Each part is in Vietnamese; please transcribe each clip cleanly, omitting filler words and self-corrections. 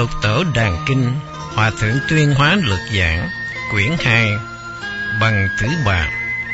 Lục Tổ Đàn Kinh, Hòa Thượng Tuyên Hóa Lược Giảng, quyển 2, bằng Thứ Bà.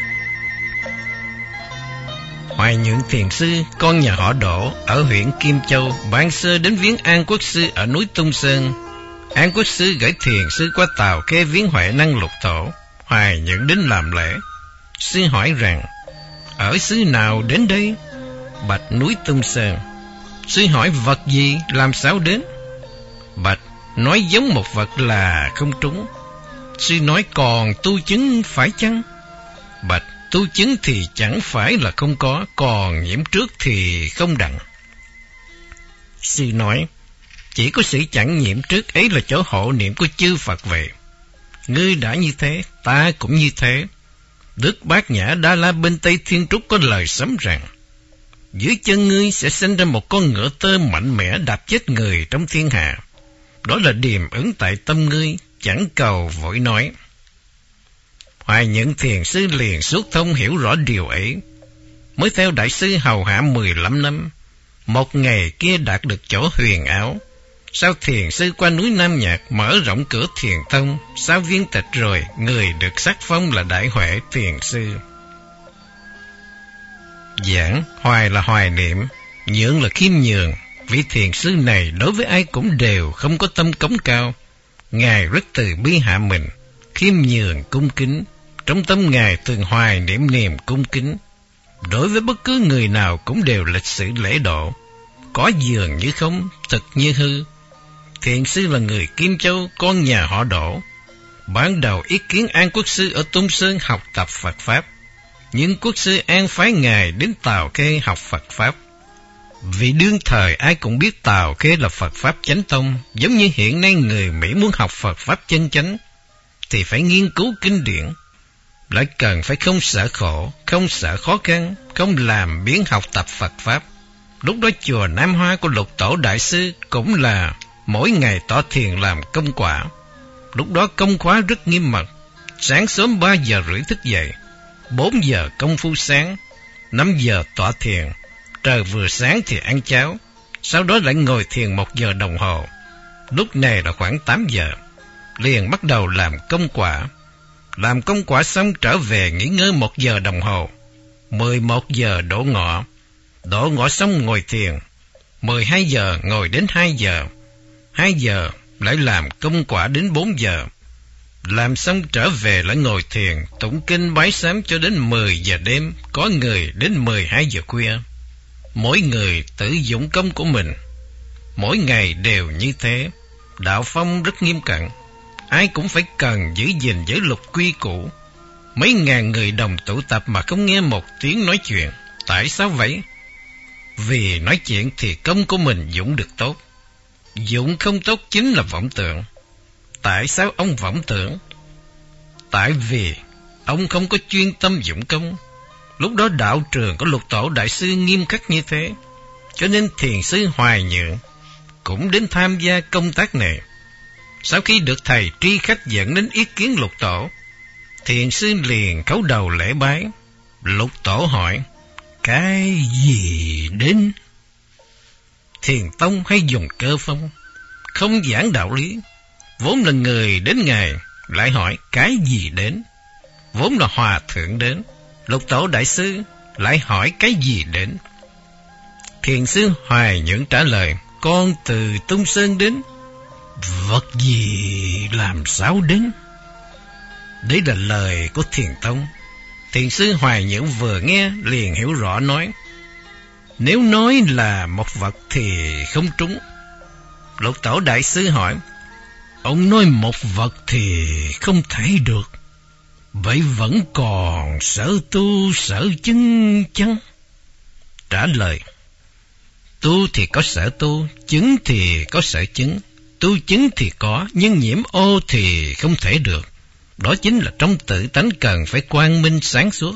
Hoài Nhượng Thiền Sư, con nhà họ Đỗ ở huyện Kim Châu, ban sơ đến viếng An Quốc Sư ở núi Tung Sơn. An Quốc Sư gửi Thiền Sư qua tàu Khê viếng Huệ Năng Lục Tổ. Hoài Nhượng đến làm lễ. Sư hỏi rằng: ở xứ nào đến đây? Bạch: núi Tung Sơn. Sư hỏi: vật gì, làm sao đến? Bạch: nói giống một vật là không trúng. Sư nói: còn tu chứng phải chăng? Bạch: tu chứng thì chẳng phải là không có, còn nhiễm trước thì không đặng. Sư nói: chỉ có sự chẳng nhiễm trước ấy là chỗ hộ niệm của chư Phật vậy. Ngươi đã như thế, ta cũng như thế. Đức Bát Nhã Đa La bên Tây Thiên Trúc có lời sấm rằng: dưới chân ngươi sẽ sinh ra một con ngựa tơ mạnh mẽ đạp chết người trong thiên hạ. Đó là điềm ứng tại tâm ngươi, chẳng cầu vội nói. Hoài Nhượng Thiền Sư liền suốt thông hiểu rõ điều ấy, mới theo đại sư hầu hạ 15 năm. Một ngày kia đạt được chỗ huyền ảo. Sau Thiền Sư qua núi Nam Nhạc mở rộng cửa Thiền Tông, sau viên tịch rồi, người được sắc phong là Đại Huệ Thiền Sư. Giảng hoài là hoài niệm, nhượng là khiêm nhường. Vị thiền sư này đối với ai cũng đều không có tâm cống cao. Ngài rất từ bi hạ mình, khiêm nhường cung kính. Trong tâm Ngài thường hoài niệm niềm cung kính. Đối với bất cứ người nào cũng đều lịch sự lễ độ. Có dường như không, thực như hư. Thiền sư là người Kim Châu, con nhà họ Đỗ. Ban đầu ý kiến An Quốc Sư ở Tung Sơn học tập Phật Pháp, nhưng Quốc Sư an phái Ngài đến Tào Khê học Phật Pháp. Vì đương thời ai cũng biết Tào Khê là Phật Pháp chánh tông, giống như hiện nay người Mỹ muốn học Phật Pháp chân chánh, thì phải nghiên cứu kinh điển, lại cần phải không sợ khổ, không sợ khó khăn, không làm biếng học tập Phật Pháp. Lúc đó chùa Nam Hoa của Lục Tổ Đại Sư cũng là mỗi ngày tọa thiền làm công quả. Lúc đó công khóa rất nghiêm mật, sáng sớm 3 giờ rưỡi thức dậy, 4 giờ công phu sáng, 5 giờ tọa thiền, trời vừa sáng thì ăn cháo, sau đó lại ngồi thiền 1 giờ đồng hồ. Lúc này là khoảng 8 giờ, liền bắt đầu làm công quả. Làm công quả xong trở về nghỉ ngơi 1 giờ đồng hồ. 11 giờ đổ ngọ. Đổ ngọ xong ngồi thiền. 12 giờ ngồi đến 2 giờ. 2 giờ lại làm công quả đến 4 giờ. Làm xong trở về lại ngồi thiền, tụng kinh bái sám cho đến 10 giờ đêm, có người đến 12 giờ khuya. Mỗi người tự dụng công của mình, mỗi ngày đều như thế. Đạo phong rất nghiêm cẩn, ai cũng phải cần giữ gìn giới luật quy củ. Mấy ngàn người đồng tụ tập mà không nghe một tiếng nói chuyện. Tại sao vậy? Vì nói chuyện thì công của mình dụng được tốt, dụng không tốt chính là vọng tưởng. Tại sao ông vọng tưởng? Tại vì ông không có chuyên tâm dụng công. Lúc đó đạo trường của Lục Tổ Đại Sư nghiêm khắc như thế, cho nên Thiền Sư Hoài Nhượng cũng đến tham gia công tác này. Sau khi được thầy tri khách dẫn đến ý kiến Lục Tổ, Thiền Sư liền khấu đầu lễ bái. Lục Tổ hỏi: cái gì đến? Thiền tông hay dùng cơ phong, không giảng đạo lý. Vốn là người đến Ngài, lại hỏi cái gì đến? Vốn là hòa thượng đến. Lục Tổ Đại Sư lại hỏi cái gì đến? Thiền Sư Hoài Nhượng trả lời: con từ Tung Sơn đến. Vật gì làm sao đến? Đấy là lời của Thiền Tông. Thiền Sư Hoài Nhượng vừa nghe liền hiểu rõ, nói: nếu nói là một vật thì không trúng. Lục Tổ Đại Sư hỏi: ông nói một vật thì không thể được, vậy vẫn còn sở tu sở chứng chăng? Trả lời: tu thì có sở tu, chứng thì có sở chứng. Tu chứng thì có, nhưng nhiễm ô thì không thể được. Đó chính là trong tự tánh cần phải quang minh sáng suốt.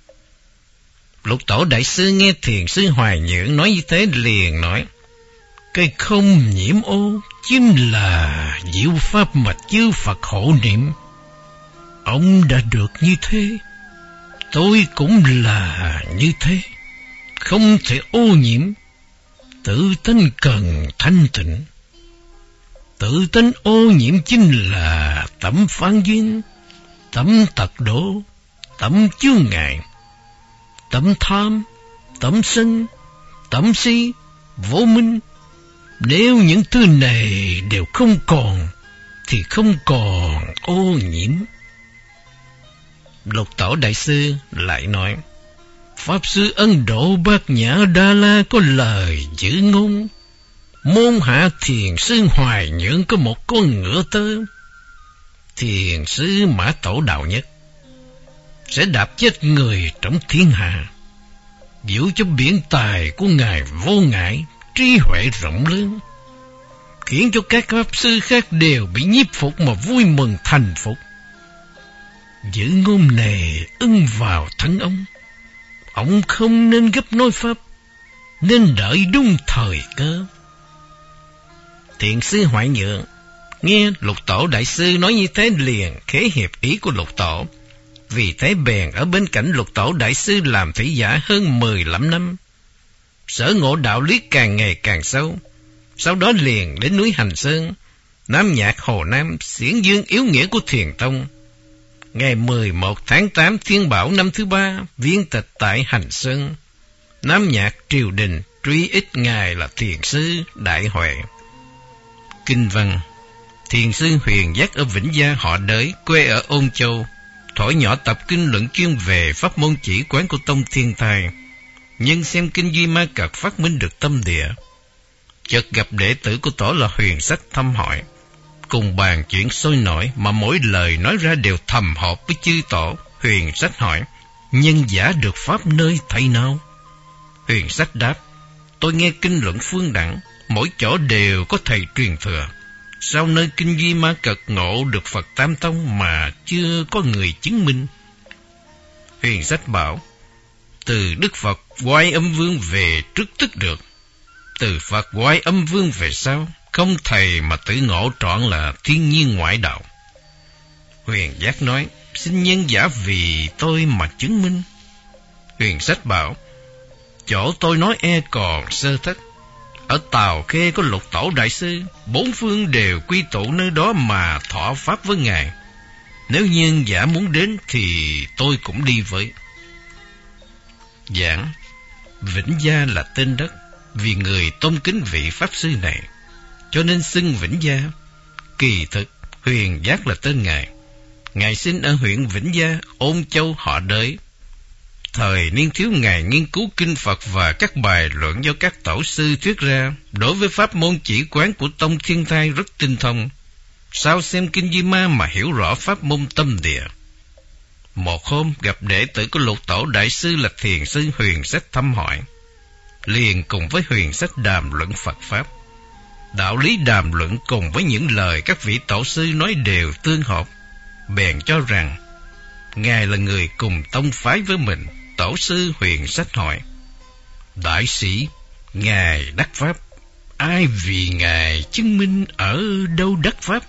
Lục Tổ Đại Sư nghe Thiền Sư Hoài Nhượng nói như thế liền nói: cái không nhiễm ô chính là diệu pháp mà chư Phật hộ niệm. Ông đã được như thế, tôi cũng là như thế, không thể ô nhiễm. Tự tánh cần thanh tịnh. Tự tánh ô nhiễm chính là tấm phán duyên, tấm tật đố, tấm chướng ngại, tấm tham, tấm sân, tấm si, vô minh. Nếu những thứ này đều không còn, thì không còn ô nhiễm. Lục Tổ Đại Sư lại nói, Pháp Sư Ấn Độ Bát Nhã Đa La có lời giữ ngôn, môn hạ thiền sư Hoài Nhượng có một con ngựa tơ. Thiền sư Mã Tổ Đạo Nhất sẽ đạp chết người trong thiên hạ, giữ cho biển tài của Ngài vô ngại, trí huệ rộng lớn, khiến cho các pháp sư khác đều bị nhiếp phục mà vui mừng thành phục. Giữ ngôn này ưng vào thân ông không nên gấp nói pháp, nên đợi đúng thời cơ. Thiền sư Hoại Nhượng nghe Lục Tổ Đại Sư nói như thế liền khế hiệp ý của Lục Tổ, vì thế bèn ở bên cạnh Lục Tổ Đại Sư làm thủy giả hơn 15 năm. Sở ngộ đạo lý càng ngày càng sâu. Sau đó liền đến núi Hành Sơn, Nam Nhạc Hồ Nam, xiển dương yếu nghĩa của Thiền Tông. Ngày 11 tháng 8 Thiên Bảo năm thứ 3, viên tịch tại Hành Sơn. Nam Nhạc triều đình truy ích Ngài là Thiền sư Đại Huệ. Kinh văn: Thiền sư Huyền Giác ở Vĩnh Gia họ Đới, quê ở Ôn Châu, thuở nhỏ tập kinh luận chuyên về pháp môn chỉ quán của Tông Thiên Thai, nhưng xem kinh Duy Ma Cật phát minh được tâm địa. Chợt gặp đệ tử của Tổ là Huyền Sách thăm hỏi, cùng bàn chuyện sôi nổi mà mỗi lời nói ra đều thầm hợp với chư Tổ. Huyền Sách hỏi, nhân giả được pháp nơi thầy nào? Huyền Sách đáp, tôi nghe kinh luận Phương Đẳng, mỗi chỗ đều có thầy truyền thừa. Sau nơi kinh Duy Ma Cật ngộ được Phật Tam Tông mà chưa có người chứng minh. Huyền Sách bảo, từ Đức Phật Quái Âm Vương về trước tức được, từ Phật Quái Âm Vương về sau, không thầy mà tự ngộ trọn là thiên nhiên ngoại đạo. Huyền Giác nói, xin nhân giả vì tôi mà chứng minh. Huyền Sách bảo, chỗ tôi nói e còn sơ thất. Ở Tào Khê có Lục Tổ Đại Sư, bốn phương đều quy tụ nơi đó mà thọ pháp với Ngài. Nếu nhân giả muốn đến thì tôi cũng đi với. Giảng, Vĩnh Gia là tên đất, vì người tôn kính vị Pháp Sư này, cho nên xưng Vĩnh Gia. Kỳ thực, Huyền Giác là tên Ngài. Ngài sinh ở huyện Vĩnh Gia, Ôn Châu họ Đới. Thời niên thiếu, Ngài nghiên cứu kinh Phật và các bài luận do các tổ sư thuyết ra, đối với pháp môn chỉ quán của Tông Thiên Thai rất tinh thông. Sau xem kinh Di Ma mà hiểu rõ pháp môn tâm địa. Một hôm gặp đệ tử của Lục Tổ Đại Sư là Thiền sư Huyền Sách thăm hỏi, liền cùng với Huyền Sách đàm luận Phật pháp. Đạo lý đàm luận cùng với những lời các vị tổ sư nói đều tương hợp, bèn cho rằng Ngài là người cùng tông phái với mình. Tổ sư Huyền Sách hỏi, đại sĩ, Ngài đắc pháp, ai vì Ngài chứng minh ở đâu đắc pháp?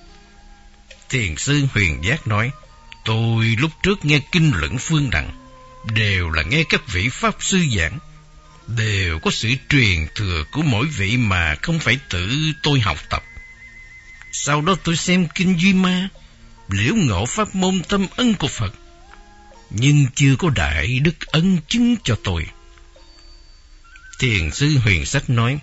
Thiền sư Huyền Giác nói, tôi lúc trước nghe kinh luận Phương Đẳng, đều là nghe các vị Pháp sư giảng, đều có sự truyền thừa của mỗi vị mà không phải tự tôi học tập. Sau đó tôi xem kinh Duy Ma, liễu ngộ pháp môn tâm ân của Phật, nhưng chưa có đại đức ân chứng cho tôi. Thiền sư Huyền Sách nói,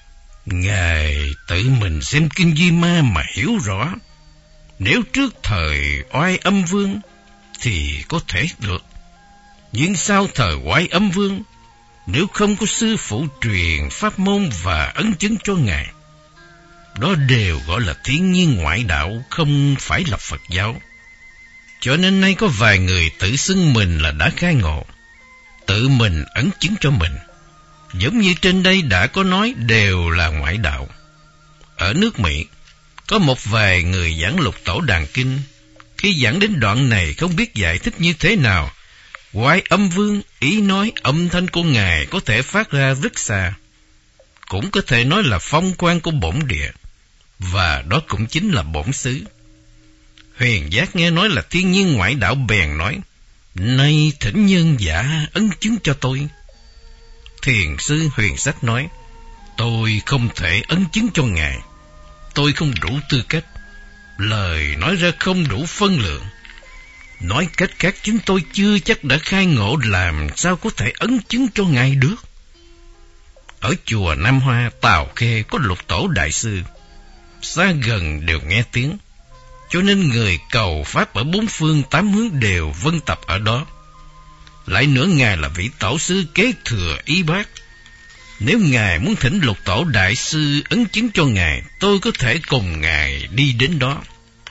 Ngài tự mình xem kinh Duy Ma mà hiểu rõ. Nếu trước thời Oai Âm Vương thì có thể được, nhưng sau thời Oai Âm Vương, nếu không có sư phụ truyền pháp môn và ấn chứng cho Ngài, đó đều gọi là thiên nhiên ngoại đạo, không phải là Phật giáo. Cho nên nay có vài người tự xưng mình là đã khai ngộ, tự mình ấn chứng cho mình, giống như trên đây đã có nói, đều là ngoại đạo. Ở nước Mỹ, có một vài người giảng Lục Tổ Đàn Kinh, khi giảng đến đoạn này không biết giải thích như thế nào. Quái Âm Vương ý nói âm thanh của Ngài có thể phát ra rất xa, cũng có thể nói là phong quan của bổn địa, và đó cũng chính là bổn xứ. Huyền Giác nghe nói là thiên nhiên ngoại đạo, bèn nói, nay thỉnh nhân giả ấn chứng cho tôi. Thiền sư Huyền Sách nói, tôi không thể ấn chứng cho Ngài, tôi không đủ tư cách, lời nói ra không đủ phân lượng. Nói cách khác, chúng tôi chưa chắc đã khai ngộ, làm sao có thể ấn chứng cho ngài được. Ở chùa Nam Hoa, Tào Khê có Lục Tổ Đại Sư, xa gần đều nghe tiếng, cho nên người cầu pháp ở bốn phương tám hướng đều vân tập ở đó. Lại nữa, ngài là vị tổ sư kế thừa y bát. Nếu ngài muốn thỉnh Lục Tổ Đại Sư ấn chứng cho ngài, tôi có thể cùng ngài đi đến đó.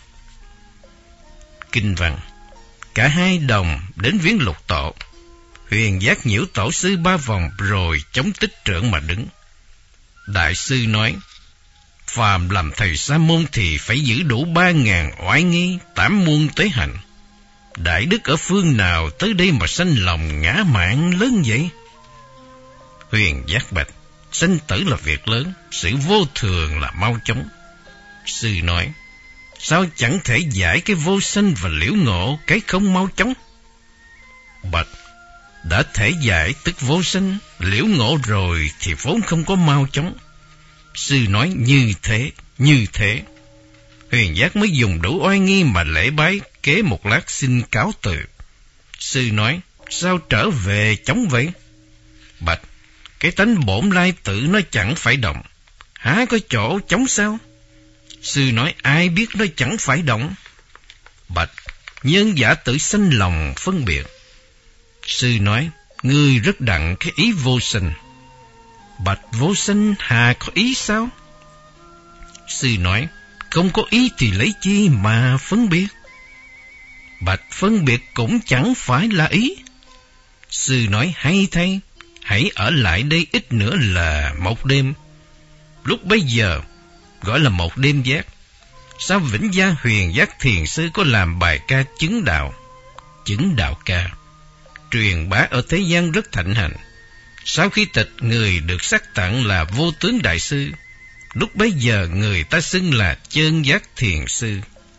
Kinh văn. Cả hai đồng đến viếng Lục Tổ. Huyền Giác nhiễu tổ sư 3 vòng rồi chống tích trượng mà đứng. Đại sư nói, phàm làm thầy sa môn thì phải giữ đủ 3.000 oai nghi, 8 muôn tế hạnh. Đại đức ở phương nào tới đây mà sanh lòng ngã mạn lớn vậy? Huyền Giác bạch, sanh tử là việc lớn, sự vô thường là mau chóng. Sư nói, sao chẳng thể giải cái vô sanh và liễu ngộ cái không mau chóng? Bạch, đã thể giải tức vô sanh, liễu ngộ rồi thì vốn không có mau chóng. Sư nói như thế. Huyền Giác mới dùng đủ oai nghi mà lễ bái, kế một lát xin cáo từ. Sư nói, sao trở về chóng vậy? Bạch, cái tánh bổn lai tự nó chẳng phải động, há có chỗ chóng sao? Sư nói, ai biết nó chẳng phải động? Bạch, nhân giả tự sanh lòng phân biệt. Sư nói, ngươi rất đặng cái ý vô sanh. Bạch, vô sanh hà có ý sao? Sư nói, không có ý thì lấy chi mà phân biệt? Bạch, phân biệt cũng chẳng phải là ý. Sư nói, hay thay, hãy ở lại đây ít nữa là một đêm. Lúc bấy giờ gọi là một đêm giác. Sao Vĩnh Gia Huyền Giác Thiền Sư có làm bài ca chứng đạo ca, truyền bá ở thế gian rất thịnh hành. Sau khi tịch, người được sắc tặng là Vô Tướng Đại Sư. Lúc bấy giờ người ta xưng là Chân Giác Thiền Sư.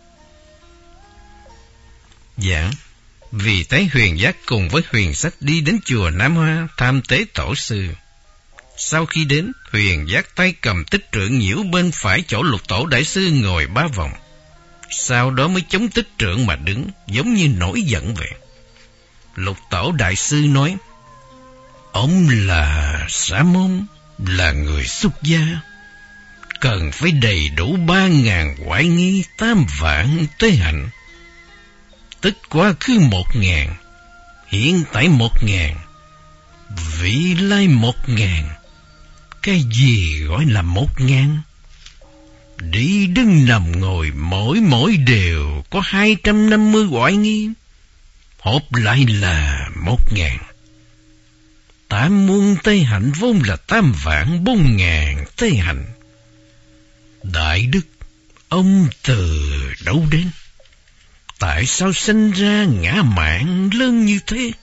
Giảng. Vì thấy Huyền Giác cùng với Huyền Sách đi đến chùa Nam Hoa tham tế tổ sư. Sau khi đến, Huyền Giác tay cầm tích trượng nhiễu bên phải chỗ Lục Tổ Đại Sư ngồi 3 vòng. Sau đó mới chống tích trượng mà đứng, giống như nổi giận vậy. Lục Tổ Đại Sư nói, ông là sa môn, là người xuất gia, cần phải đầy đủ 3.000 oai nghi, 8 vạn tế hạnh. Tức quá khứ 1.000, hiện tại 1.000, vị lai 1.000. Cái gì gọi là 1.000? Đi đứng nằm ngồi mỗi đều có 250 oai nghi, hộp lại là 1.000. 8 muôn tế hạnh vốn là 8 vạn 4.000 tế hạnh. Đại đức, ông từ đâu đến? Tại sao sinh ra ngã mạn lớn như thế?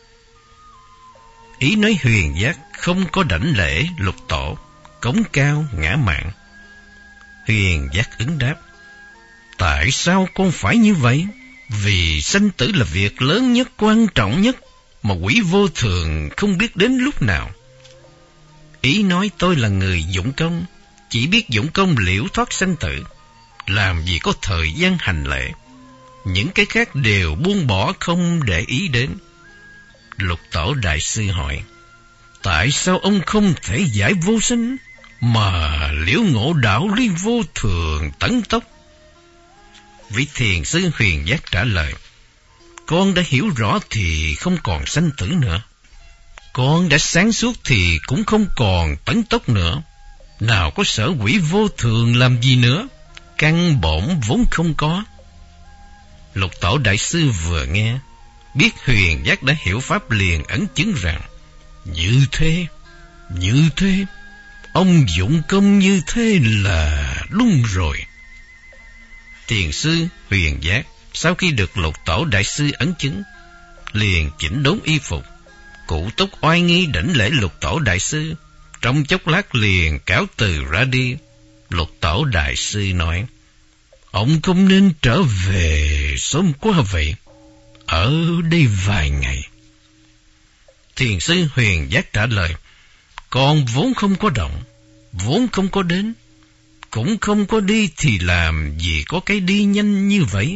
Ý nói Huyền Giác không có đảnh lễ Lục Tổ, cống cao ngã mạn. Huyền Giác ứng đáp, tại sao con phải như vậy? Vì sanh tử là việc lớn nhất, quan trọng nhất, mà quỷ vô thường không biết đến lúc nào. Ý nói tôi là người dụng công, chỉ biết dụng công liễu thoát sanh tử, làm gì có thời gian hành lễ. Những cái khác đều buông bỏ không để ý đến. Lục Tổ Đại Sư hỏi, tại sao ông không thể giải vô sinh mà liễu ngộ đạo lý vô thường tấn tốc? Vị thiền sư Huyền Giác trả lời, con đã hiểu rõ thì không còn sanh tử nữa. Con đã sáng suốt thì cũng không còn tấn tốc nữa. Nào có sở quỷ vô thường làm gì nữa, căn bổn vốn không có. Lục Tổ Đại Sư vừa nghe, biết Huyền Giác đã hiểu pháp liền ấn chứng rằng, như thế, ông dụng công như thế là đúng rồi. Thiền sư Huyền Giác sau khi được Lục Tổ Đại Sư ấn chứng, liền chỉnh đốn y phục, cụ túc oai nghi đảnh lễ Lục Tổ Đại Sư. Trong chốc lát liền cáo từ ra đi. Lục Tổ Đại Sư nói, ông không nên trở về sớm quá vậy, ở đây vài ngày. Thiền sư Huyền Giác trả lời, con vốn không có động, vốn không có đến, cũng không có đi thì làm gì có cái đi nhanh như vậy.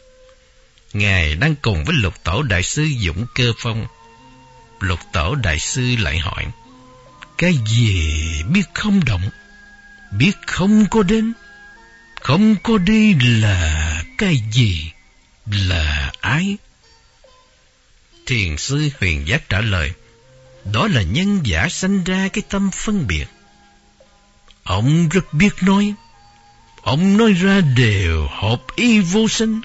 Ngài đang cùng với Lục Tổ Đại Sư Dũng Cơ Phong. Lục Tổ Đại Sư lại hỏi, cái gì biết không động, biết không có đến, không có đi là cái gì, là ai? Thiền sư Huyền Giác trả lời, đó là nhân giả sanh ra cái tâm phân biệt. Ông rất biết nói, ông nói ra đều hợp ý vô sinh.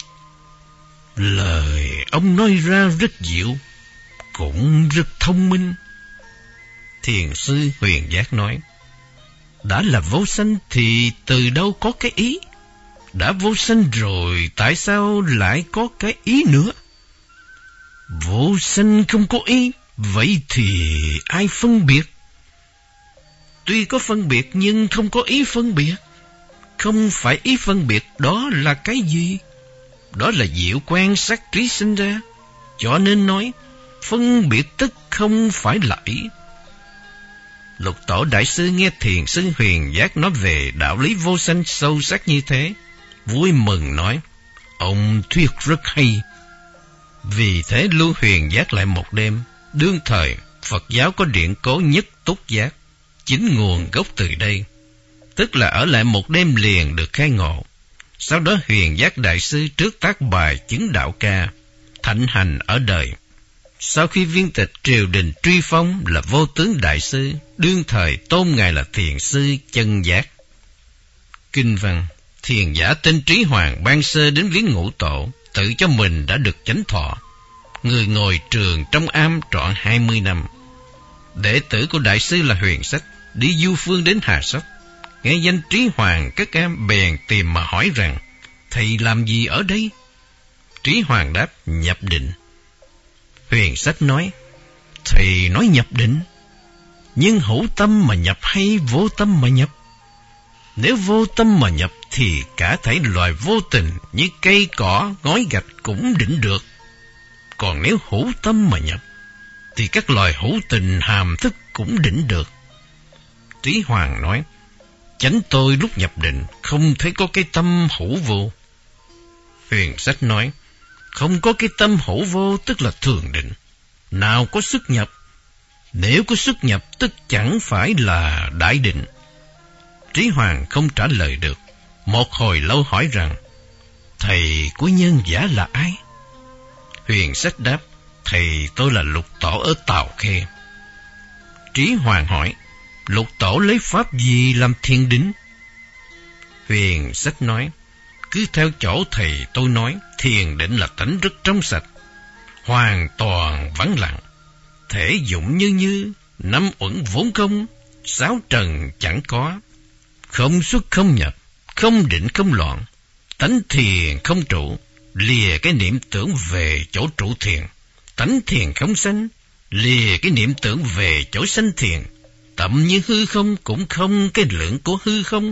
Lời ông nói ra rất diệu, cũng rất thông minh. Thiền sư Huyền Giác nói, đã là vô sanh thì từ đâu có cái ý? Đã vô sanh rồi, tại sao lại có cái ý nữa? Vô sanh không có ý, vậy thì ai phân biệt? Tuy có phân biệt nhưng không có ý phân biệt. Không phải ý phân biệt, đó là cái gì? Đó là diệu quan sát trí sinh ra. Cho nên nói, phân biệt tức không phải là ý. Lục Tổ Đại Sư nghe Thiền sư Huyền Giác nói về đạo lý vô sanh sâu sắc như thế, vui mừng nói, ông thuyết rất hay. Vì thế lưu Huyền Giác lại một đêm. Đương thời Phật giáo có điển cố Nhất Túc Giác, chính nguồn gốc từ đây, tức là ở lại một đêm liền được khai ngộ. Sau đó Huyền Giác Đại Sư trước tác bài chứng đạo ca, thạnh hành ở đời. Sau khi viên tịch triều đình truy phong là Vô Tướng Đại Sư, đương thời tôn ngài là Thiền sư Chân Giác. Kinh văn: Thiền giả tên Trí Hoàng ban sơ đến viếng Ngũ Tổ, tự cho mình đã được chánh thọ. Người ngồi trường trong am trọn 20 năm. Đệ tử của Đại Sư là Huyền Sách đi du phương đến Hà Sóc, nghe danh Trí Hoàng cất am bèn tìm mà hỏi rằng, thầy làm gì ở đây? Trí Hoàng đáp, nhập định. Huyền Sách nói, thầy nói nhập định, nhưng hữu tâm mà nhập hay vô tâm mà nhập? Nếu vô tâm mà nhập thì cả thảy loài vô tình như cây cỏ, ngói gạch cũng định được. Còn nếu hữu tâm mà nhập thì các loài hữu tình hàm thức cũng định được. Trí Hoàng nói, chánh tôi lúc nhập định không thấy có cái tâm hữu vô. Huyền Sách nói, không có cái tâm hữu vô tức là thường định, nào có xuất nhập. Nếu có xuất nhập tức chẳng phải là đại định. Trí Hoàng không trả lời được. Một hồi lâu hỏi rằng, thầy của nhân giả là ai? Huyền Sách đáp, thầy tôi là Lục Tổ ở Tào Khê. Trí Hoàng hỏi, Lục Tổ lấy pháp gì làm thiền định? Huyền Sách nói, cứ theo chỗ thầy tôi nói, thiền định là tánh rất trong sạch, hoàn toàn vắng lặng, thể dụng như năm uẩn vốn không, sáu trần chẳng có, không xuất không nhập, không định không loạn, tánh thiền không trụ, lìa cái niệm tưởng về chỗ trụ thiền, tánh thiền không sanh, lìa cái niệm tưởng về chỗ sanh thiền, tậm như hư không cũng không cái lượng của hư không.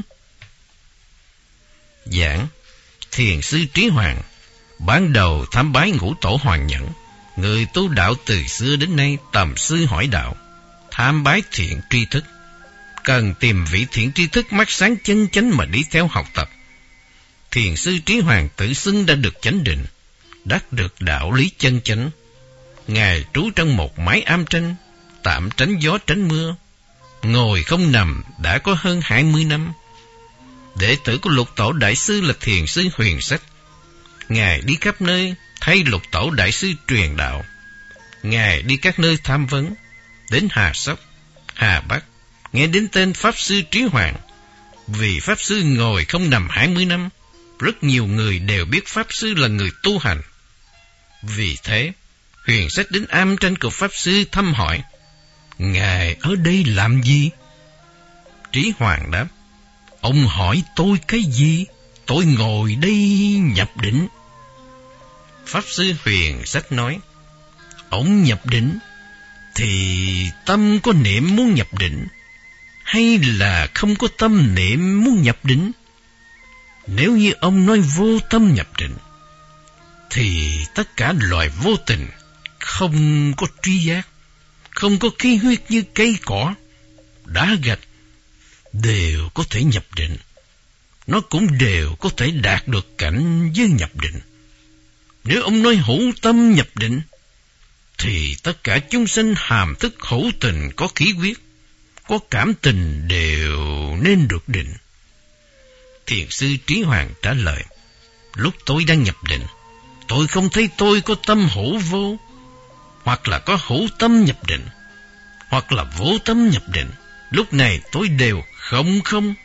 Giảng: Thiền sư Trí Hoàng ban đầu tham bái Ngũ Tổ Hoàng Nhẫn, người tu đạo từ xưa đến nay tầm sư hỏi đạo, tham bái thiện tri thức, cần tìm vị thiện tri thức mắt sáng chân chánh mà đi theo học tập. Thiền sư Trí Hoàng tự xưng đã được chánh định, đắc được đạo lý chân chánh. Ngài trú trong một mái am tranh, tạm tránh gió tránh mưa, ngồi không nằm đã có hơn 20 năm. Đệ tử của Lục Tổ Đại Sư là Thiền sư Huyền Sách. Ngài đi khắp nơi thay Lục Tổ Đại Sư truyền đạo. Ngài đi các nơi tham vấn, đến Hà Sóc, Hà Bắc, nghe đến tên Pháp Sư Trí Hoàng. Vì Pháp Sư ngồi không nằm 20 năm, rất nhiều người đều biết Pháp Sư là người tu hành. Vì thế, Huyền Sách đến am tranh của Pháp Sư thăm hỏi, Ngài ở đây làm gì? Trí Hoàng đáp, ông hỏi tôi cái gì? Tôi ngồi đây nhập định. Pháp Sư Huyền Sách nói, ông nhập định thì tâm có niệm muốn nhập định, hay là không có tâm niệm muốn nhập định? Nếu như ông nói vô tâm nhập định, thì tất cả loài vô tình, không có tri giác, không có khí huyết như cây cỏ, đá gạch, đều có thể nhập định. nó cũng đều có thể đạt được cảnh giới nhập định. Nếu ông nói hữu tâm nhập định, thì tất cả chúng sinh hàm thức hữu tình có khí huyết, có cảm tình đều nên được định. Thiền sư Trí Hoàng trả lời, lúc tôi đang nhập định, tôi không thấy tôi có tâm hữu vô, hoặc là có hữu tâm nhập định, hoặc là vô tâm nhập định. Lúc này tôi đều không không.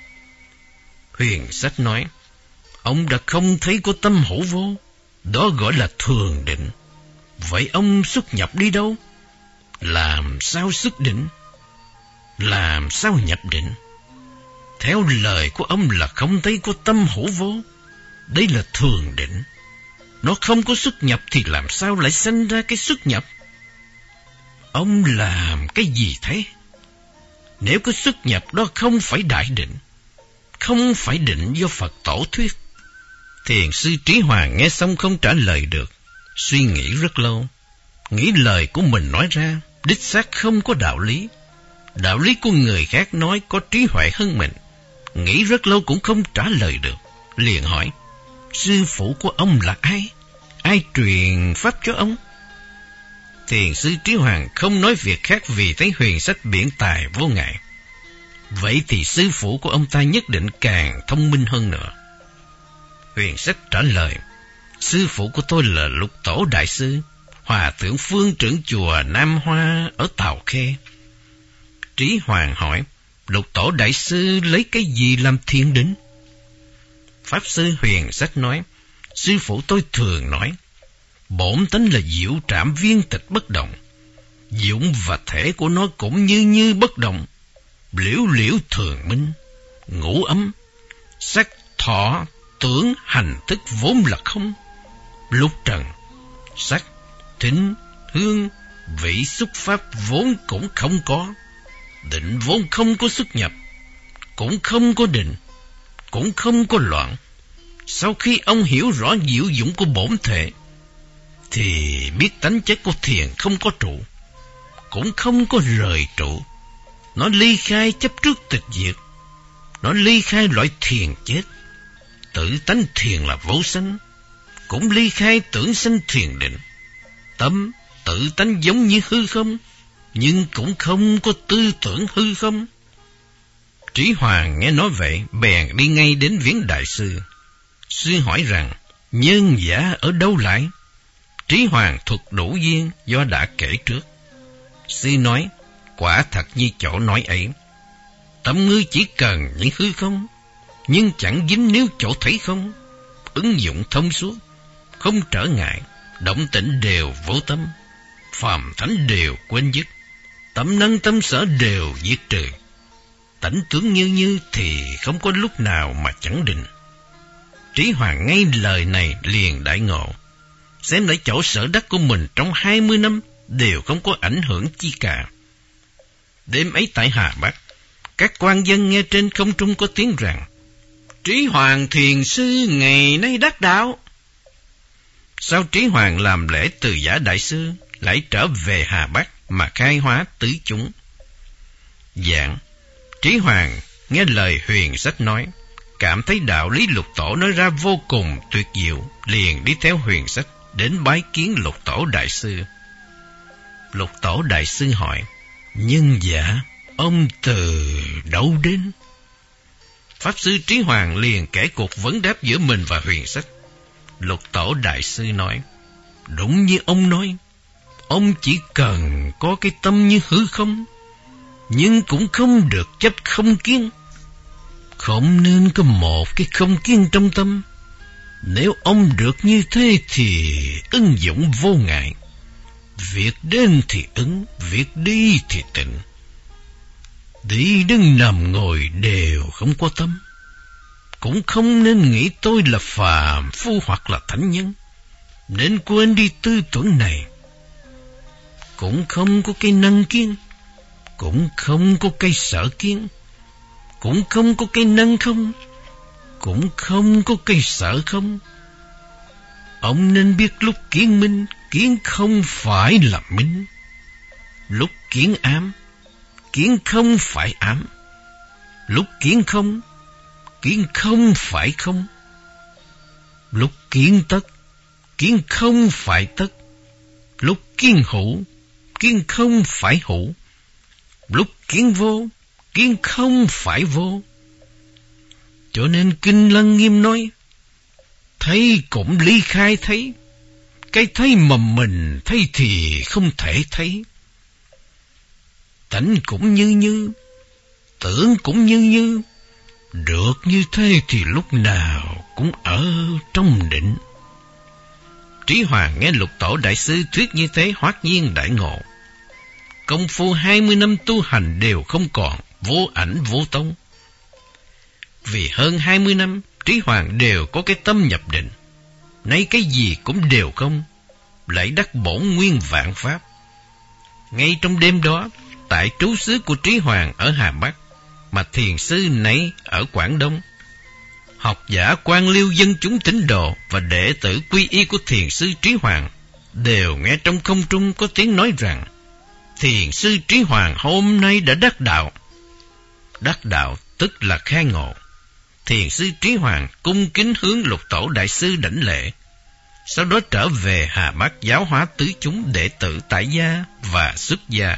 Huyền Sách nói, ông đã không thấy có tâm hữu vô, đó gọi là thường định. Vậy ông xuất nhập đi đâu? Làm sao xuất định? Làm sao nhập định? Theo lời của ông là không thấy có tâm hữu vô. Đây là thường định. Nó không có xuất nhập thì làm sao lại sinh ra cái xuất nhập? Ông làm cái gì thế? Nếu cái xuất nhập đó không phải đại định, không phải định do Phật tổ thuyết. Thiền sư Trí Hoàng nghe xong không trả lời được, suy nghĩ rất lâu. Nghĩ lời của mình nói ra đích xác không có đạo lý. Đạo lý của người khác nói có trí huệ hơn mình. Nghĩ rất lâu cũng không trả lời được, liền hỏi, sư phụ của ông là ai? Ai truyền pháp cho ông? Thiền sư Trí Hoàng không nói việc khác vì thấy Huyền Sách biện tài vô ngại. Vậy thì sư phụ của ông ta nhất định càng thông minh hơn nữa. Huyền Sách trả lời, sư phụ của tôi là Lục Tổ Đại Sư, Hòa thượng phương trưởng chùa Nam Hoa ở Tào Khê. Trí Hoàng hỏi, Lục Tổ Đại Sư lấy cái gì làm thiền định? Pháp sư Huyền Sách nói, sư phụ tôi thường nói, bổn tánh là diệu trảm viên tịch bất động, dụng và thể của nó cũng như bất động, liễu liễu thường minh, ngũ ấm, sắc thọ tưởng hành thức vốn là không. Lục trần, sắc, thính, hương, vị xúc pháp vốn cũng không có. Định vốn không có xuất nhập, cũng không có định, cũng không có loạn. Sau khi ông hiểu rõ diệu dụng của bổn thể, thì biết tánh chất của thiền không có trụ, cũng không có rời trụ. Nó ly khai chấp trước tịch diệt, nó ly khai loại thiền chết. Tự tánh thiền là vô sanh, cũng ly khai tưởng sanh thiền định. Tâm tự tánh giống như hư không, nhưng cũng không có tư tưởng hư không. Trí Hoàng nghe nói vậy, bèn đi ngay đến viếng đại sư. Sư hỏi rằng, nhân giả ở đâu lại? Trí Hoàng thuật đủ duyên do đã kể trước. Sư nói, quả thật như chỗ nói ấy. Tâm ngươi chỉ cần những hư không, nhưng chẳng dính níu chỗ thấy không. Ứng dụng thông suốt, không trở ngại, động tĩnh đều vô tâm, phàm thánh đều quên dứt, tâm năng tâm sở đều diệt trừ. Tánh tướng như thì không có lúc nào mà chẳng định. Trí Hoàng ngay lời này liền đại ngộ, xem lại chỗ sở đắc của mình trong 20 năm đều không có ảnh hưởng chi cả. Đêm ấy tại Hà Bắc, các quan dân nghe trên không trung có tiếng rằng, Trí Hoàng thiền sư ngày nay đắc đạo. Sau Trí Hoàng làm lễ từ giả đại sư, lại trở về Hà Bắc mà khai hóa tứ chúng. Dạng Trí Hoàng nghe lời Huyền Sách nói, cảm thấy đạo lý Lục Tổ nói ra vô cùng tuyệt diệu, liền đi theo Huyền Sách đến bái kiến Lục Tổ Đại Sư. Lục Tổ Đại Sư hỏi, nhân giả ông từ đâu đến? Pháp sư Trí Hoàng liền kể cuộc vấn đáp giữa mình và Huyền Sách. Lục Tổ Đại Sư nói, đúng như ông nói, ông chỉ cần có cái tâm như hư không, nhưng cũng không được chấp không kiến. Không nên có một cái không kiến trong tâm. Nếu ông được như thế thì ứng dụng vô ngại. Việc đến thì ứng, việc đi thì tịnh. Đi đứng nằm ngồi đều không có tâm. Cũng không nên nghĩ tôi là phàm phu hoặc là thánh nhân, nên quên đi tư tưởng này. Cũng không có cái năng kiến, cũng không có cái sợ kiến, cũng không có cái năng không, cũng không có cái sợ không. Ông nên biết lúc kiến minh, kiến không phải là minh. Lúc kiến ám, kiến không phải ám. Lúc kiến không, kiến không phải không. Lúc kiến tất, kiến không phải tất. Lúc kiến hữu, kiến không phải hữu. Lúc kiến vô, kiến không phải vô. Cho nên Kinh Lăng Nghiêm nói, thấy cũng ly khai thấy. Cái thấy mà mình thấy thì không thể thấy. Tánh cũng như, tưởng cũng như. Được như thế thì lúc nào cũng ở trong định. Trí Hoàng nghe Lục Tổ Đại Sư thuyết như thế hoát nhiên đại ngộ. Công phu 20 năm tu hành đều không còn, vô ảnh vô tung. Vì hơn 20 năm, Trí Hoàng đều có cái tâm nhập định. Nay cái gì cũng đều không, lại đắc bổn nguyên vạn pháp. Ngay trong đêm đó, tại trú xứ của Trí Hoàng ở Hà Bắc, mà thiền sư nãy ở Quảng Đông, học giả quan liêu dân chúng tín đồ và đệ tử quy y của thiền sư Trí Hoàng đều nghe trong không trung có tiếng nói rằng thiền sư Trí Hoàng hôm nay đã đắc đạo. Đắc đạo tức là khai ngộ. Thiền sư Trí Hoàng cung kính hướng Lục Tổ Đại Sư đảnh lễ, sau đó trở về Hà Bắc giáo hóa tứ chúng đệ tử tại gia và xuất gia.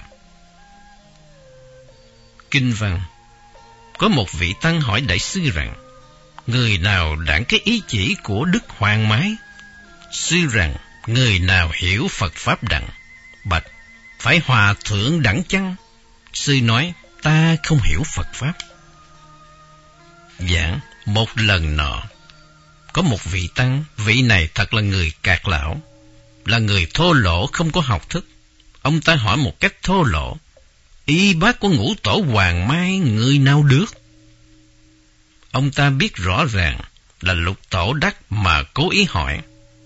Kinh văn: có một vị tăng hỏi Đại Sư rằng, người nào đảng cái ý chỉ của Đức Hoàng Mái? Sư rằng, người nào hiểu Phật Pháp đặng? Bạch: phải Hòa Thượng đặng chăng? Sư nói, ta không hiểu Phật Pháp. Giảng: một lần nọ, có một vị tăng, vị này thật là người cạc lão, là người thô lỗ không có học thức. Ông ta hỏi một cách thô lỗ, y bác của Ngũ Tổ Hoàng Mai người nào được? Ông ta biết rõ ràng là Lục Tổ đắc mà cố ý hỏi.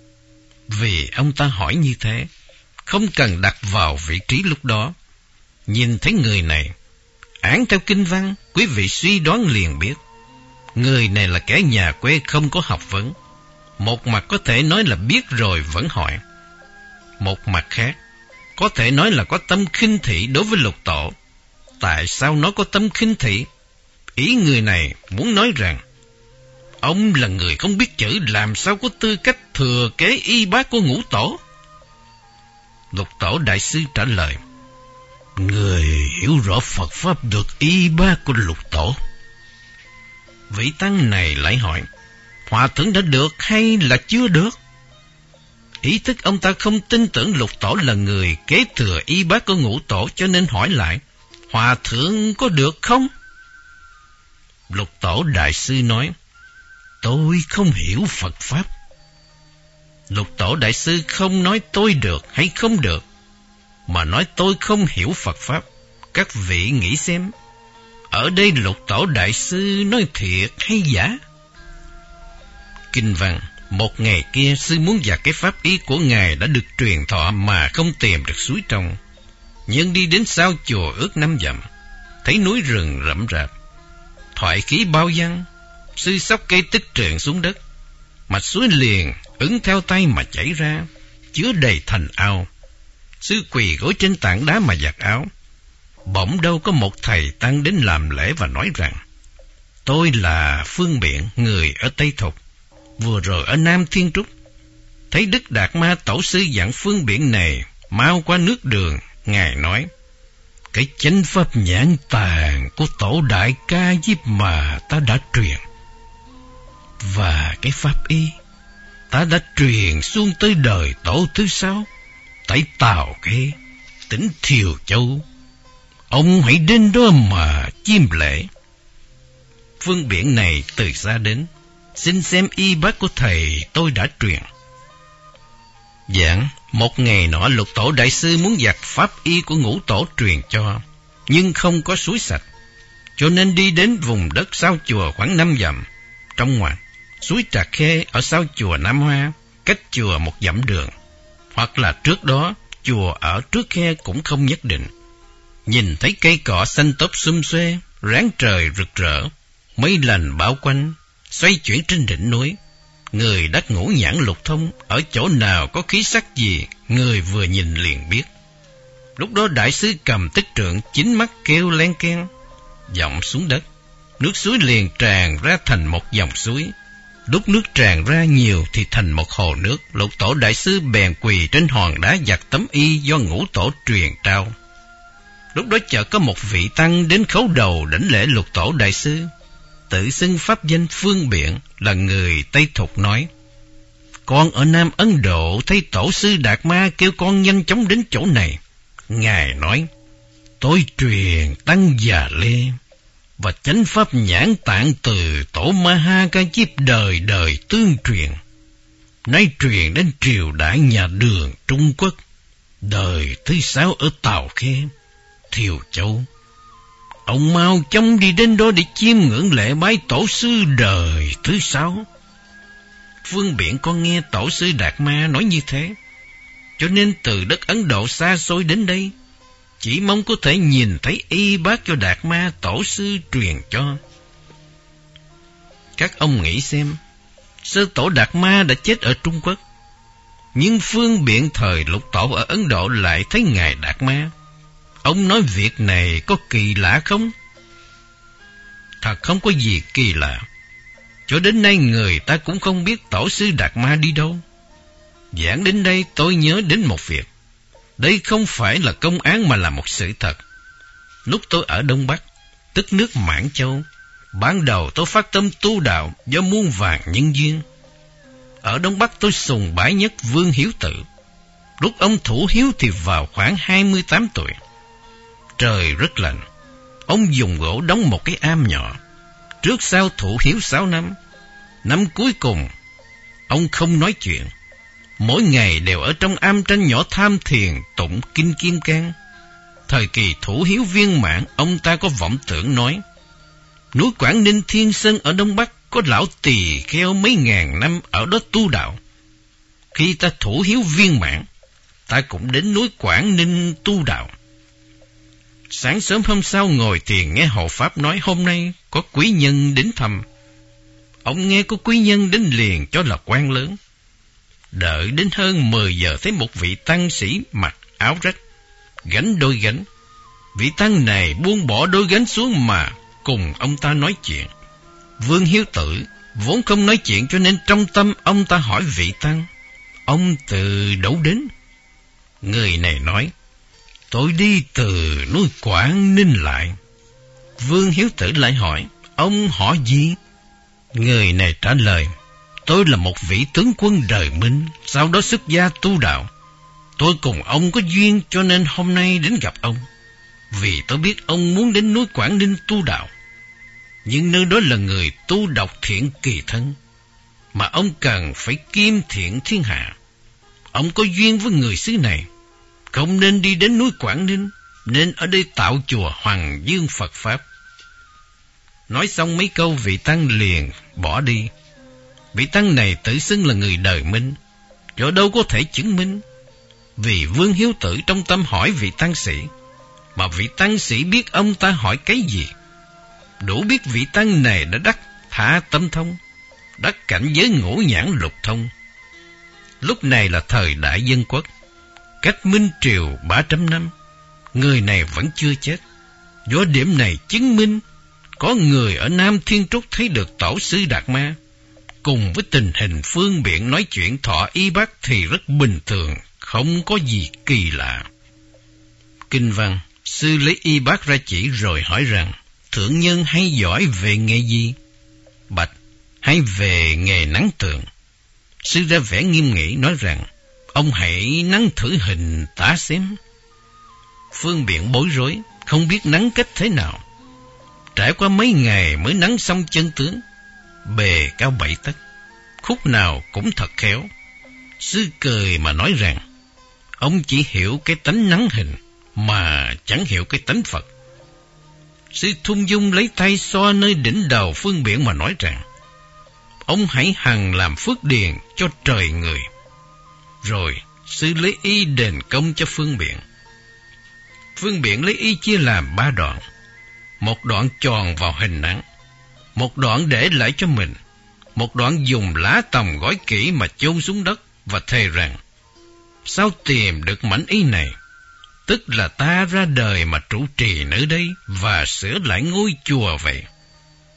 Vì ông ta hỏi như thế, không cần đặt vào vị trí lúc đó. Nhìn thấy người này, án theo kinh văn, quý vị suy đoán liền biết. Người này là kẻ nhà quê không có học vấn. Một mặt có thể nói là biết rồi vẫn hỏi. Một mặt khác, có thể nói là có tâm khinh thị đối với Lục Tổ. Tại sao nó có tâm khinh thị? Ý người này muốn nói rằng, ông là người không biết chữ, làm sao có tư cách thừa kế y bác của Ngũ Tổ? Lục Tổ Đại Sư trả lời, người hiểu rõ Phật Pháp được y bác của Lục Tổ. Vị tăng này lại hỏi, Hòa Thượng đã được hay là chưa được? Ý thức ông ta không tin tưởng Lục Tổ là người kế thừa y bác của Ngũ Tổ, cho nên hỏi lại, Hòa Thượng có được không? Lục Tổ Đại Sư nói, tôi không hiểu Phật Pháp. Lục Tổ Đại Sư không nói tôi được hay không được, mà nói tôi không hiểu Phật Pháp. Các vị nghĩ xem, ở đây Lục Tổ Đại Sư nói thiệt hay giả? Kinh văn: một ngày kia, sư muốn dạy cái pháp ý của ngài đã được truyền thọ mà không tìm được suối trong. Nhưng đi đến sau chùa ước 5 dặm, thấy núi rừng rậm rạp, thoại khí bao văng. Sư xốc cây tích trượng xuống đất, mạch suối liền ứng theo tay mà chảy ra, chứa đầy thành ao. Sư quỳ gối trên tảng đá mà giặt áo. Bỗng đâu có một thầy tăng đến làm lễ và nói rằng, tôi là Phương Biện, người ở Tây Thục, vừa rồi ở Nam Thiên Trúc. Thấy Đức Đạt Ma Tổ sư dặn Phương Biện này mau qua nước Đường. Ngài nói, cái chánh pháp nhãn tàng của Tổ Đại Ca Diếp mà ta đã truyền, và cái pháp y ta đã truyền xuống tới đời tổ thứ 6 tại Tào Khê, tỉnh Thiều Châu. Ông hãy đến đó mà chiêm lễ. Phương Biện này từ xa đến, xin xem y bác của thầy tôi đã truyền. Giảng: một ngày nọ, Lục Tổ Đại Sư muốn dặt pháp y của Ngũ Tổ truyền cho, nhưng không có suối sạch, cho nên đi đến vùng đất sau chùa khoảng 5 dặm. Trong ngoặt, suối Trà Khê ở sau chùa Nam Hoa, cách chùa 1 dặm đường, hoặc là trước đó chùa ở trước khe cũng không nhất định. Nhìn thấy cây cỏ xanh tốt xum xuê, ráng trời rực rỡ, mây lành bao quanh, xoay chuyển trên đỉnh núi. Người đắc ngũ nhãn lục thông, ở chỗ nào có khí sắc gì, người vừa nhìn liền biết. Lúc đó Đại Sư cầm tích trượng, chính mắt kêu len keng, giọng xuống đất, nước suối liền tràn ra thành một dòng suối. Lúc nước tràn ra nhiều thì thành một hồ nước. Lục Tổ đại sư bèn quỳ trên hòn đá giặt tấm y do Ngũ Tổ truyền trao. Lúc đó chợt có một vị tăng đến khấu đầu đảnh lễ Lục Tổ đại sư, tự xưng pháp danh Phương Biện, là người Tây Thục, nói: con ở Nam Ấn Độ thấy tổ sư Đạt Ma kêu con nhanh chóng đến chỗ này. Ngài nói: tôi truyền tăng Già Lê và chánh pháp Nhãn Tạng từ tổ Ma Ha Ca Diếp đời đời tương truyền, nay truyền đến triều đại nhà Đường Trung Quốc, đời thứ 6 ở Tào Khê, Thiều Châu. Ông mau chóng đi đến đó để chiêm ngưỡng lễ bái tổ sư đời thứ 6. Phương Biện con nghe tổ sư Đạt Ma nói như thế, cho nên từ đất Ấn Độ xa xôi đến đây, chỉ mong có thể nhìn thấy y bác cho Đạt Ma tổ sư truyền cho. Các ông nghĩ xem, sơ tổ Đạt Ma đã chết ở Trung Quốc, nhưng Phương Biện thời Lục Tổ ở Ấn Độ lại thấy ngài Đạt Ma. Ông nói việc này có kỳ lạ không? Thật không có gì kỳ lạ. Cho đến nay người ta cũng không biết tổ sư Đạt Ma đi đâu. Giảng đến đây tôi nhớ đến một việc. Đây không phải là công án mà là một sự thật. Lúc tôi ở Đông Bắc, tức nước Mãn Châu, ban đầu tôi phát tâm tu đạo do muôn vàn nhân duyên. Ở Đông Bắc tôi sùng bái nhất Vương Hiếu Tự. Lúc ông thủ hiếu thì vào khoảng 28 tuổi. Trời rất lạnh. Ông dùng gỗ đóng một cái am nhỏ. Trước sau thủ hiếu 6 năm. Năm cuối cùng, ông không nói chuyện. Mỗi ngày đều ở trong am tranh nhỏ tham thiền tụng kinh Kim Cang. Thời kỳ thủ hiếu viên mãn, ông ta có vọng tưởng nói: núi Quảng Ninh Thiên Sơn ở Đông Bắc có lão tỳ kheo mấy ngàn năm ở đó tu đạo. Khi ta thủ hiếu viên mãn, ta cũng đến núi Quảng Ninh tu đạo. Sáng sớm hôm sau ngồi thiền nghe hộ pháp nói hôm nay có quý nhân đến thăm. Ông nghe có quý nhân đến liền cho là quan lớn. Đợi đến hơn 10 giờ thấy một vị tăng sĩ mặc áo rách, gánh đôi gánh. Vị tăng này buông bỏ đôi gánh xuống mà cùng ông ta nói chuyện. Vương Hiếu Tự vốn không nói chuyện, cho nên trong tâm ông ta hỏi vị tăng: ông từ đâu đến? Người này nói: tôi đi từ núi Quảng Ninh lại. Vương Hiếu Tự lại hỏi: ông họ gì? Người này trả lời: tôi là một vị tướng quân đời Minh, sau đó xuất gia tu đạo. Tôi cùng ông có duyên cho nên hôm nay đến gặp ông. Vì tôi biết ông muốn đến núi Quảng Ninh tu đạo, nhưng nơi đó là người tu độc thiện kỳ thân, mà ông cần phải kiêm thiện thiên hạ. Ông có duyên với người xứ này, không nên đi đến núi Quảng Ninh, nên ở đây tạo chùa Hoàng Dương Phật Pháp. Nói xong mấy câu, vị tăng liền bỏ đi. Vị tăng này tự xưng là người đời Minh, do đâu có thể chứng minh. Vì Vương Hiếu Tự trong tâm hỏi vị tăng sĩ, mà vị tăng sĩ biết ông ta hỏi cái gì. Đủ biết vị tăng này đã đắc Thả Tâm Thông, đắc cảnh giới Ngũ Nhãn Lục Thông. Lúc này là thời Đại Dân Quốc, cách Minh Triều 300 năm. Người này vẫn chưa chết. Do điểm này chứng minh có người ở Nam Thiên Trúc thấy được tổ sư Đạt Ma, cùng với tình hình Phương Biện nói chuyện thọ y bác thì rất bình thường, không có gì kỳ lạ. Kinh văn, sư lấy y bác ra chỉ rồi hỏi rằng: thượng nhân hay giỏi về nghề gì? Bạch: hay về nghề nắng tượng. Sư ra vẻ nghiêm nghị nói rằng: ông hãy nắng thử hình tả xem. Phương Biện bối rối, không biết nắng cách thế nào. Trải qua mấy ngày mới nắng xong chân tướng. Bề cao 7 tấc, khúc nào cũng thật khéo. Sư cười mà nói rằng: ông chỉ hiểu cái tánh nắng hình, mà chẳng hiểu cái tánh Phật. Sư thung dung lấy tay xoa nơi đỉnh đầu Phương Biện mà nói rằng: ông hãy hằng làm phước điền cho trời người. Rồi sư lấy y đền công cho Phương Biện. Phương Biện lấy y chia làm 3 đoạn. Một đoạn tròn vào hình nắng, một đoạn để lại cho mình, một đoạn dùng lá tòng gói kỹ mà chôn xuống đất, và thề rằng: sao tìm được mảnh y này, tức là ta ra đời mà trụ trì nơi đây và sửa lại ngôi chùa vậy.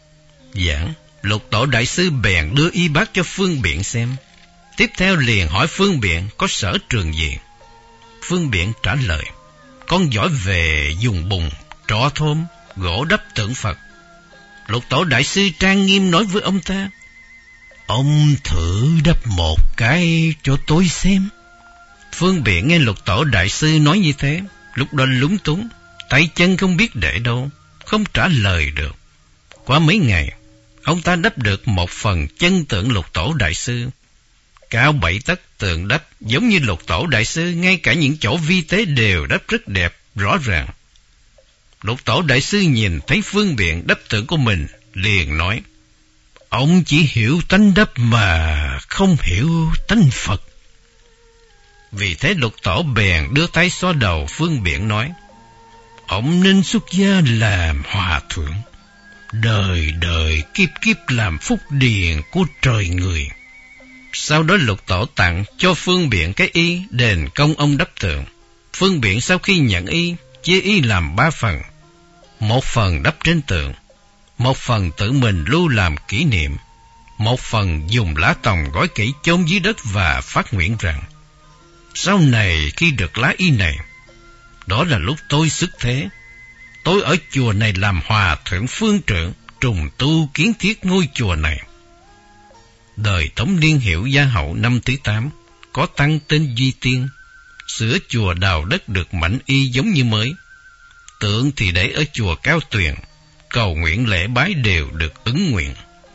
Giảng, Lục Tổ đại sư bèn đưa y bác cho Phương Biện xem. Tiếp theo liền hỏi Phương Biện có sở trường gì. Phương Biện trả lời, con giỏi về dùng bùn, trọ thôm, gỗ đắp tượng Phật. Lục Tổ đại sư trang nghiêm nói với ông ta, ông thử đắp một cái cho tôi xem. Phương Biện nghe Lục Tổ đại sư nói như thế, lúc đó lúng túng, tay chân không biết để đâu, không trả lời được. Qua mấy ngày, ông ta đắp được một phần chân tượng Lục Tổ đại sư. Cao 7 tấc tượng đắp giống như Lục Tổ đại sư, ngay cả những chỗ vi tế đều đắp rất đẹp, rõ ràng. Lục Tổ đại sư nhìn thấy Phương Biện đắp tượng của mình, liền nói, ông chỉ hiểu tánh đắp mà không hiểu tánh Phật. Vì thế Lục Tổ bèn đưa tay xoa đầu Phương Biện nói, ông nên xuất gia làm hòa thượng, đời đời kiếp kiếp làm phúc điền của trời người. Sau đó Lục Tổ tặng cho Phương Biện cái y đền công ông đắp tượng. Phương Biện sau khi nhận y, chia y làm 3 phần. Một phần đắp trên tượng, một phần tự mình lưu làm kỷ niệm, một phần dùng lá tòng gói kỹ chôn dưới đất và phát nguyện rằng, sau này khi được lá y này, đó là lúc tôi xuất thế. Tôi ở chùa này làm hòa thượng phương trượng, trùng tu kiến thiết ngôi chùa này. Đời Tống Liên Hiệu Gia Hậu năm thứ 8, có tăng tên Duy Tiên, sửa chùa đào đất được mảnh y giống như mới. Tượng thì để ở chùa Cao Tuyền, cầu nguyện lễ bái đều được ứng nguyện.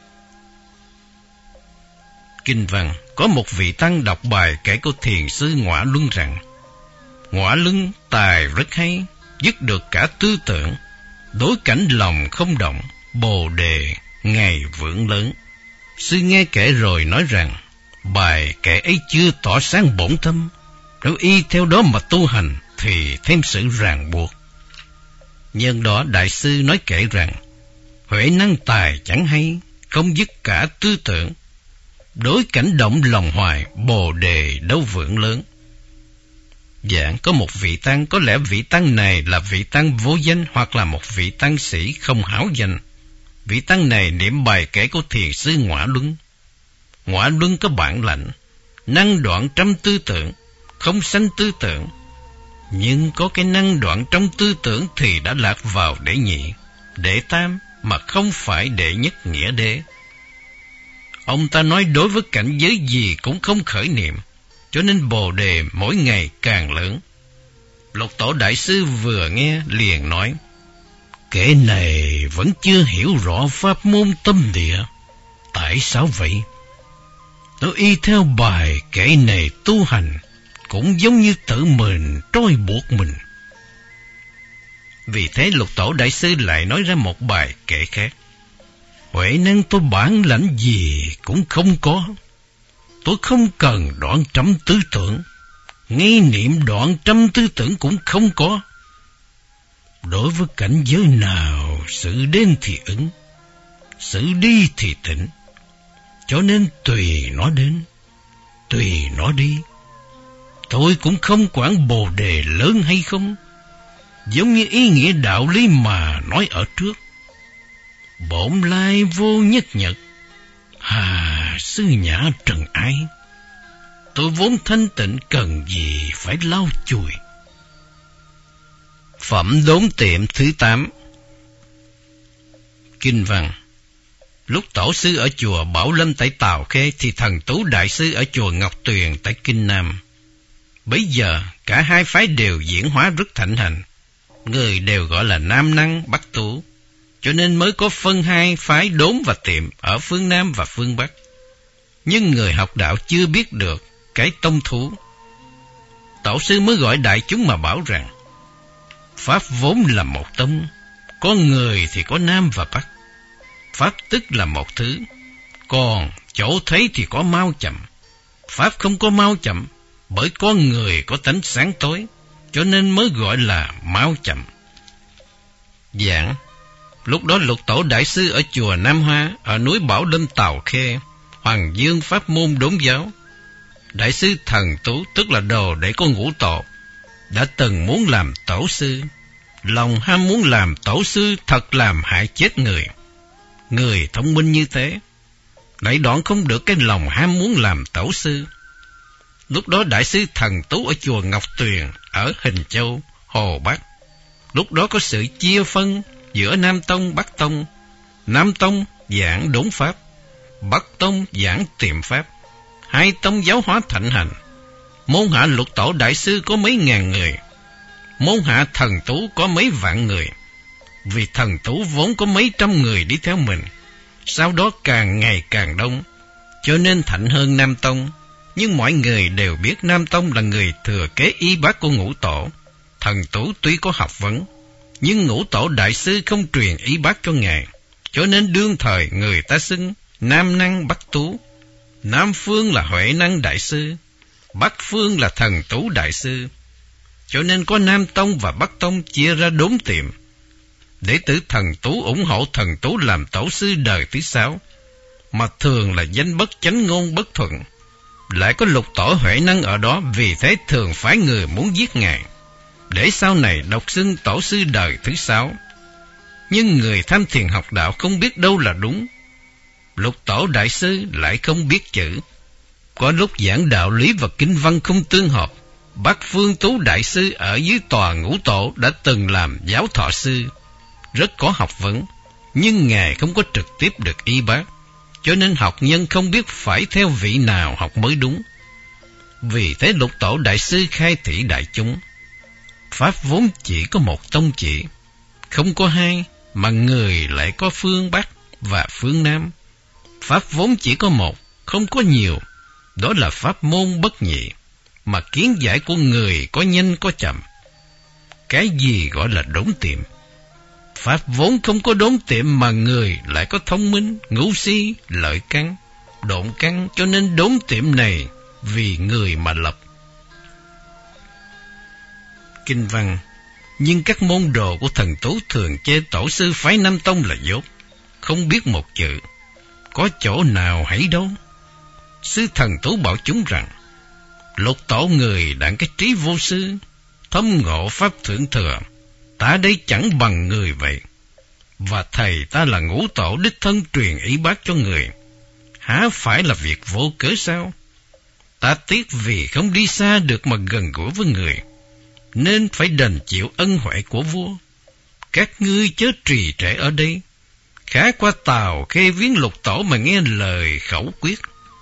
Kinh văn có một vị tăng đọc bài kể của thiền sư Ngõa Luân rằng, Ngõa Luân tài rất hay, dứt được cả tư tưởng, đối cảnh lòng không động, bồ đề ngày vượng lớn. Sư nghe kể rồi nói rằng, bài kể ấy chưa tỏ sáng bổn tâm, nếu y theo đó mà tu hành thì thêm sự ràng buộc. Nhân đó đại sư nói kể rằng, huệ năng tài chẳng hay, không dứt cả tư tưởng, đối cảnh động lòng hoài, bồ đề đâu vượng lớn. Giảng có một vị tăng, có lẽ vị tăng này là vị tăng vô danh hoặc là một vị tăng sĩ không hảo danh. Vị tăng này niệm bài kể của thiền sư Ngõa Luân. Ngõa Luân có bản lãnh, năng đoạn trăm tư tưởng, không sanh tư tưởng. Nhưng có cái năng đoạn trong tư tưởng thì đã lạc vào đệ nhị, đệ tam mà không phải đệ nhất nghĩa đế. Ông ta nói đối với cảnh giới gì cũng không khởi niệm, cho nên bồ đề mỗi ngày càng lớn. Lục Tổ đại sư vừa nghe liền nói, kẻ này vẫn chưa hiểu rõ pháp môn tâm địa. Tại sao vậy? Tôi y theo bài kẻ này tu hành, cũng giống như tự mình trói buộc mình. Vì thế Lục Tổ đại sư lại nói ra một bài kệ khác. Huệ năng tôi bản lãnh gì cũng không có. Tôi không cần đoạn trăm tư tưởng, ngay niệm đoạn trăm tư tưởng cũng không có. Đối với cảnh giới nào, sự đến thì ứng, sự đi thì tịnh. Cho nên tùy nó đến, tùy nó đi. Tôi cũng không quản bồ đề lớn hay không, giống như ý nghĩa đạo lý mà nói ở trước. Bổn lai vô nhất nhật, hà sư nhã trần ái. Tôi vốn thanh tịnh cần gì phải lau chùi. Phẩm đốn tiệm thứ 8. Kinh văn. Lúc tổ sư ở chùa Bảo Lâm tại Tào Khê thì thần Tú đại sư ở chùa Ngọc Tuyền tại Kinh Nam. Bấy giờ cả hai phái đều diễn hóa rất thịnh hành, người đều gọi là Nam Năng Bắc Tú, cho nên mới có phân hai phái đốn và tiệm ở phương Nam và phương Bắc. Nhưng người học đạo chưa biết được cái tông thú. Tổ sư mới gọi đại chúng mà bảo rằng, pháp vốn là một tông, có người thì có Nam và Bắc. Pháp tức là một thứ, còn chỗ thấy thì có mau chậm. Pháp không có mau chậm, bởi con người có tánh sáng tối, cho nên mới gọi là mau chậm. Giảng. Lúc đó Lục Tổ đại sư ở chùa Nam Hoa, ở núi Bảo Lâm Tào Khê, Hoàng Dương pháp môn đốn giáo. Đại sư Thần Tú, tức là đồ để có ngũ tổ, đã từng muốn làm tổ sư. Lòng ham muốn làm tổ sư thật làm hại chết người. Người thông minh như thế, lại đoạn không được cái lòng ham muốn làm tổ sư. Lúc đó đại sư Thần Tú ở chùa Ngọc Tuyền ở Hình Châu, Hồ Bắc. Lúc đó có sự chia phân giữa Nam Tông, Bắc Tông. Nam Tông giảng đốn pháp, Bắc Tông giảng tiệm pháp. Hai tông giáo hóa thịnh hành. Môn hạ Lục Tổ đại sư có mấy ngàn người, môn hạ Thần Tú có mấy vạn người. Vì Thần Tú vốn có mấy trăm người đi theo mình, sau đó càng ngày càng đông, cho nên thịnh hơn Nam Tông. Nhưng mọi người đều biết Nam Tông là người thừa kế y bác của Ngũ Tổ. Thần Tú tuy có học vấn, nhưng Ngũ Tổ đại sư không truyền y bác cho ngài, cho nên đương thời người ta xưng Nam Năng Bắc Tú. Nam phương là Huệ Năng đại sư, Bắc phương là Thần Tú đại sư. Cho nên có Nam Tông và Bắc Tông chia ra đốn tiệm. Đệ tử Thần Tú ủng hộ Thần Tú làm tổ sư đời thứ 6, mà thường là danh bất chánh ngôn bất thuận. Lại có Lục Tổ Huệ Năng ở đó, vì thế thường phái người muốn giết ngài, để sau này độc xưng tổ sư đời thứ 6. Nhưng người tham thiền học đạo không biết đâu là đúng. Lục Tổ đại sư lại không biết chữ, có lúc giảng đạo lý và kinh văn không tương hợp. Bắc phương Tú đại sư ở dưới tòa Ngũ Tổ đã từng làm giáo thọ sư, rất có học vấn, nhưng ngài không có trực tiếp được y bác, cho nên học nhân không biết phải theo vị nào học mới đúng. Vì thế Lục Tổ đại sư khai thị đại chúng, pháp vốn chỉ có một tông chỉ, không có hai, mà người lại có phương Bắc và phương Nam. Pháp vốn chỉ có một, không có nhiều, đó là pháp môn bất nhị, mà kiến giải của người có nhanh có chậm. Cái gì gọi là đốn tiệm? Pháp vốn không có đốn tiệm, mà người lại có thông minh, ngũ si, lợi căn, độn căn, cho nên đốn tiệm này vì người mà lập. Kinh văn. Nhưng các môn đồ của Thần Tú thường chê tổ sư phái Nam Tông là dốt, không biết một chữ, có chỗ nào hay đâu. Sư Thần Tú bảo chúng rằng, Lục Tổ người đặng cái trí vô sư, thâm ngộ pháp thượng thừa, ta đây chẳng bằng người vậy. Và thầy ta là Ngũ Tổ đích thân truyền ý bác cho người, há phải là việc vô cớ sao? Ta tiếc vì không đi xa được mà gần gũi với người, nên phải đền chịu ân huệ của vua. Các ngươi chớ trì trệ ở đây, khá qua tàu Khê viếng Lục Tổ mà nghe lời khẩu quyết.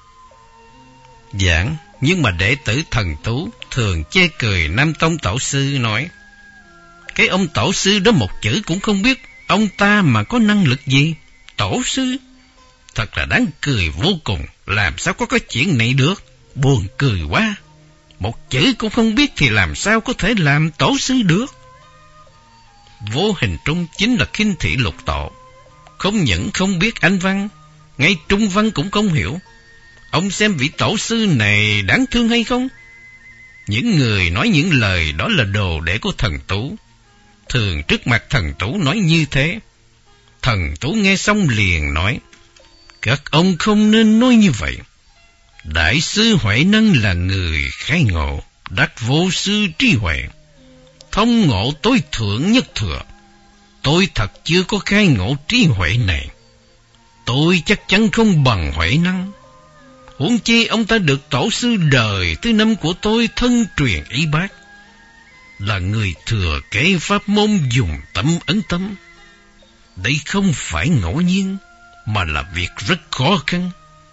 Giảng, nhưng mà đệ tử Thần Tú thường chê cười Nam Tông tổ sư, nói, cái ông tổ sư đó một chữ cũng không biết, ông ta mà có năng lực gì? Tổ sư? Thật là đáng cười vô cùng, làm sao có cái chuyện này được? Buồn cười quá. Một chữ cũng không biết thì làm sao có thể làm tổ sư được? Vô hình trung chính là khinh thị Lục Tổ. Không những không biết Anh văn, ngay Trung văn cũng không hiểu. Ông xem vị tổ sư này đáng thương hay không? Những người nói những lời đó là đồ đệ của Thần Tú, thường trước mặt Thần Tú nói như thế. Thần Tú nghe xong liền nói, các ông không nên nói như vậy. Đại sư Huệ Năng là người khai ngộ, đắc vô sư trí huệ, thông ngộ tối thượng nhất thừa. Tôi thật chưa có khai ngộ trí huệ này, tôi chắc chắn không bằng Huệ Năng. Huống chi ông ta được tổ sư đời thứ 5 của tôi thân truyền y bác, là người thừa kế pháp môn dùng tâm ấn tâm. Đây không phải ngẫu nhiên, mà là việc rất khó khăn.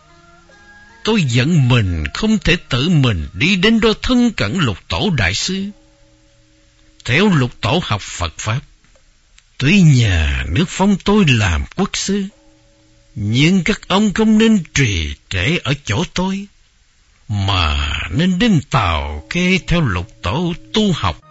Tôi giận mình không thể tự mình đi đến đó thân cận Lục Tổ đại sư. Theo Lục Tổ học Phật Pháp, tuy nhà nước phong tôi làm quốc sư, nhưng các ông không nên trì trệ ở chỗ tôi, mà nên đến Tàu Khê theo Lục Tổ tu học.